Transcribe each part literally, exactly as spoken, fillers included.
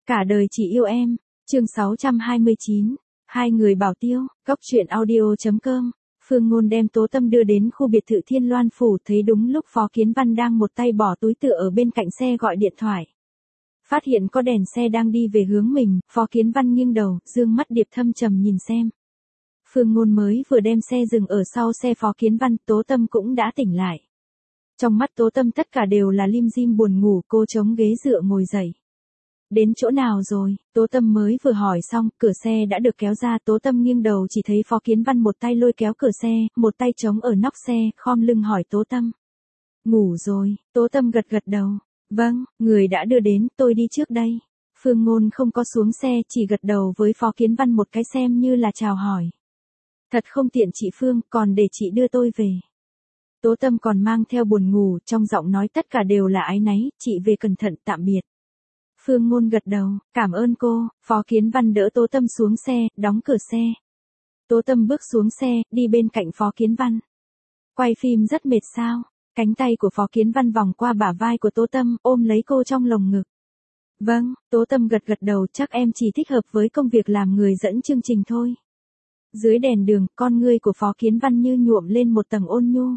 Cả đời chỉ yêu em, chương sáu trăm hai mươi chín, hai người bảo tiêu, góc truyện audio chấm com. Phương Ngôn đem Tố Tâm đưa đến khu biệt thự Thiên Loan Phủ, thấy đúng lúc Phó Kiến Văn đang một tay bỏ túi tựa ở bên cạnh xe gọi điện thoại. Phát hiện có đèn xe đang đi về hướng mình, Phó Kiến Văn nghiêng đầu, dương mắt điệp thâm trầm nhìn xem. Phương Ngôn mới vừa đem xe dừng ở sau xe Phó Kiến Văn, Tố Tâm cũng đã tỉnh lại. Trong mắt Tố Tâm tất cả đều là lim dim buồn ngủ, cô chống ghế dựa ngồi dậy. Đến chỗ nào rồi? Tố Tâm mới vừa hỏi xong, cửa xe đã được kéo ra, Tố Tâm nghiêng đầu chỉ thấy Phó Kiến Văn một tay lôi kéo cửa xe, một tay chống ở nóc xe, khom lưng hỏi Tố Tâm. Ngủ rồi, Tố Tâm gật gật đầu. Vâng, người đã đưa đến, tôi đi trước đây. Phương Ngôn không có xuống xe, chỉ gật đầu với Phó Kiến Văn một cái xem như là chào hỏi. Thật không tiện chị Phương, còn để chị đưa tôi về. Tố Tâm còn mang theo buồn ngủ, trong giọng nói tất cả đều là áy náy, chị về cẩn thận, tạm biệt. Phương Ngôn gật đầu, cảm ơn cô. Phó Kiến Văn đỡ Tố Tâm xuống xe, đóng cửa xe. Tố Tâm bước xuống xe, đi bên cạnh Phó Kiến Văn. Quay phim rất mệt sao? Cánh tay của Phó Kiến Văn vòng qua bả vai của Tố Tâm, ôm lấy cô trong lồng ngực. Vâng, Tố Tâm gật gật đầu, chắc em chỉ thích hợp với công việc làm người dẫn chương trình thôi. Dưới đèn đường, con ngươi của Phó Kiến Văn như nhuộm lên một tầng ôn nhu.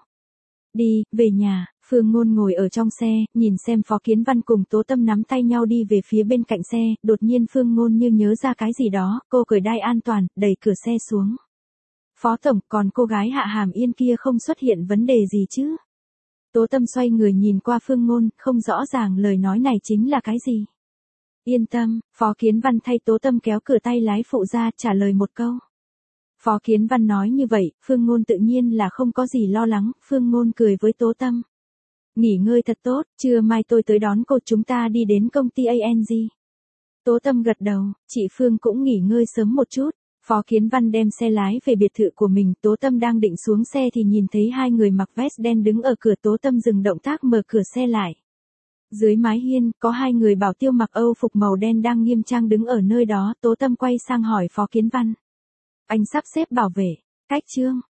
Đi, về nhà. Phương Ngôn ngồi ở trong xe, nhìn xem Phó Kiến Văn cùng Tố Tâm nắm tay nhau đi về phía bên cạnh xe, đột nhiên Phương Ngôn như nhớ ra cái gì đó, cô cởi đai an toàn, đẩy cửa xe xuống. Phó Tổng, còn cô gái Hạ Hàm Yên kia không xuất hiện vấn đề gì chứ? Tố Tâm xoay người nhìn qua Phương Ngôn, không rõ ràng lời nói này chính là cái gì. Yên tâm, Phó Kiến Văn thay Tố Tâm kéo cửa tay lái phụ ra, trả lời một câu. Phó Kiến Văn nói như vậy, Phương Ngôn tự nhiên là không có gì lo lắng, Phương Ngôn cười với Tố Tâm. Nghỉ ngơi thật tốt, trưa mai tôi tới đón cô, chúng ta đi đến công ty a en giê. Tố Tâm gật đầu, chị Phương cũng nghỉ ngơi sớm một chút. Phó Kiến Văn đem xe lái về biệt thự của mình, Tố Tâm đang định xuống xe thì nhìn thấy hai người mặc vest đen đứng ở cửa, Tố Tâm dừng động tác mở cửa xe lại. Dưới mái hiên, có hai người bảo tiêu mặc Âu phục màu đen đang nghiêm trang đứng ở nơi đó, Tố Tâm quay sang hỏi Phó Kiến Văn. Anh sắp xếp bảo vệ, cách chương,